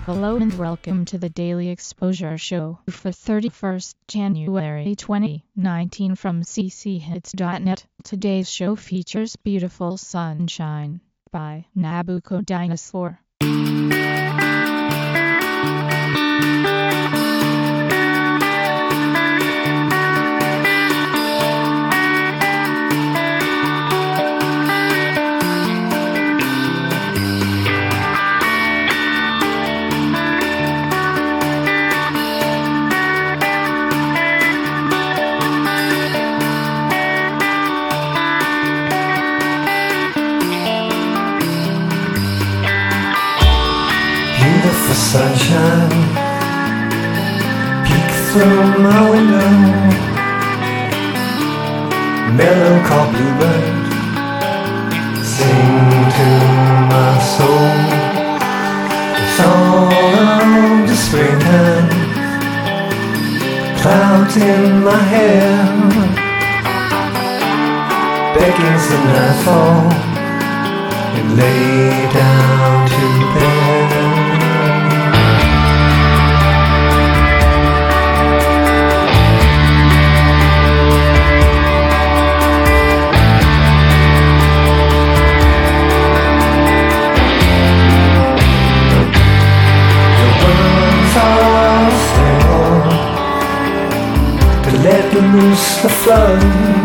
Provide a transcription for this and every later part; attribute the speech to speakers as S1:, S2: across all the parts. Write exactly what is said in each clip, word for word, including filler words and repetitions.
S1: Hello and welcome to the Daily Exposure Show for thirty-first January twenty nineteen from c c hits dot net. Today's show features Beautiful Sunshine by Nabucco Dinosaur.
S2: Beautiful sunshine, peek through my window. Melancholy bluebird, sing to my soul. The song of the springtime, clouds in my hair, beckons the nightfall, and lay down to bed. Let loose the flood,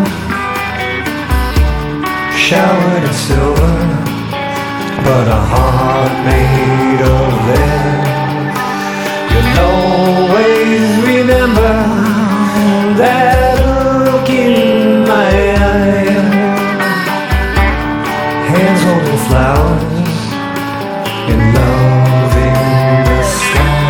S2: showered in silver, but a heart made of lead. You'll always remember that look in my eye, hands holding flowers and love in the sky.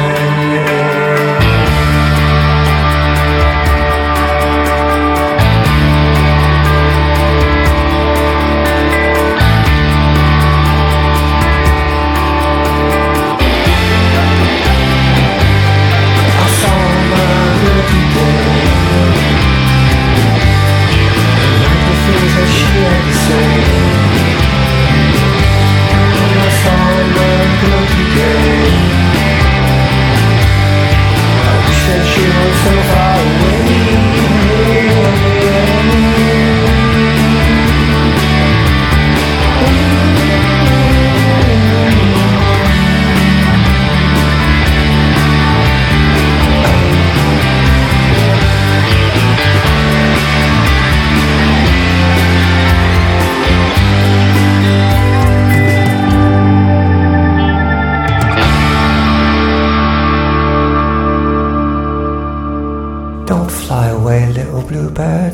S2: Don't fly away, little bluebird.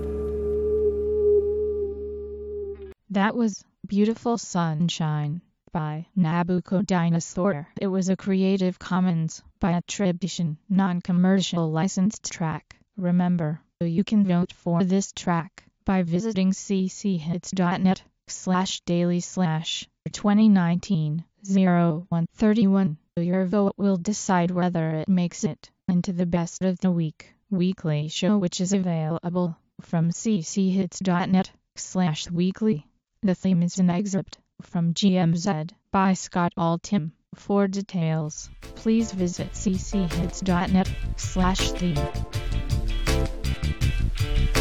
S1: That was Beautiful Sunshine by Nabucco Dinosaur. It was a Creative Commons by attribution, non-commercial licensed track. Remember, you can vote for this track by visiting c c hits dot net slash daily slash twenty nineteen oh one thirty-one. Your vote will decide whether it makes it into the best of the week weekly show, which is available from c c hits dot net slash weekly. The theme is an excerpt from G M Z by Scott Altham. For details, please visit c c hits dot net slash theme.